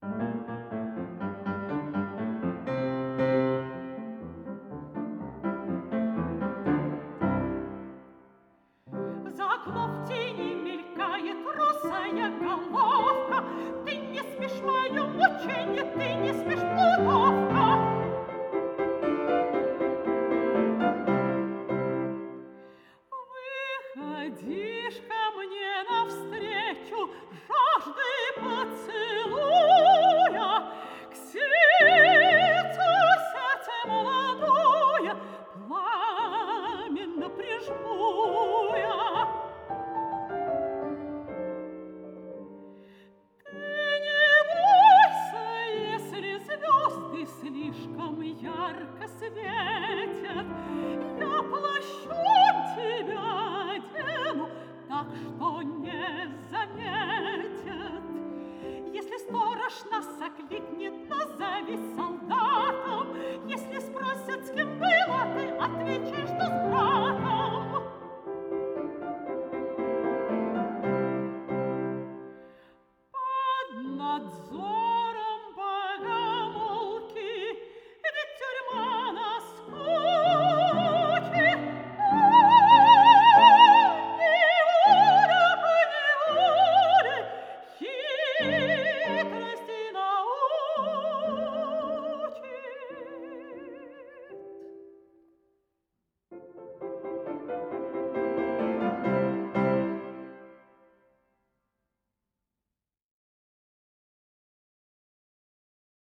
За окном в тени мелькает русая головка. Ты не спишь, мое мученье, ты не спишь, плутовка. Выходишь ко мне навстречу, жажды поцелуя, к сердцу сердце молодое пламенно прижму я. Ты не бойся, если звезды слишком ярко светят, я плащом тебя одену, так что не заметят. Если сторож нас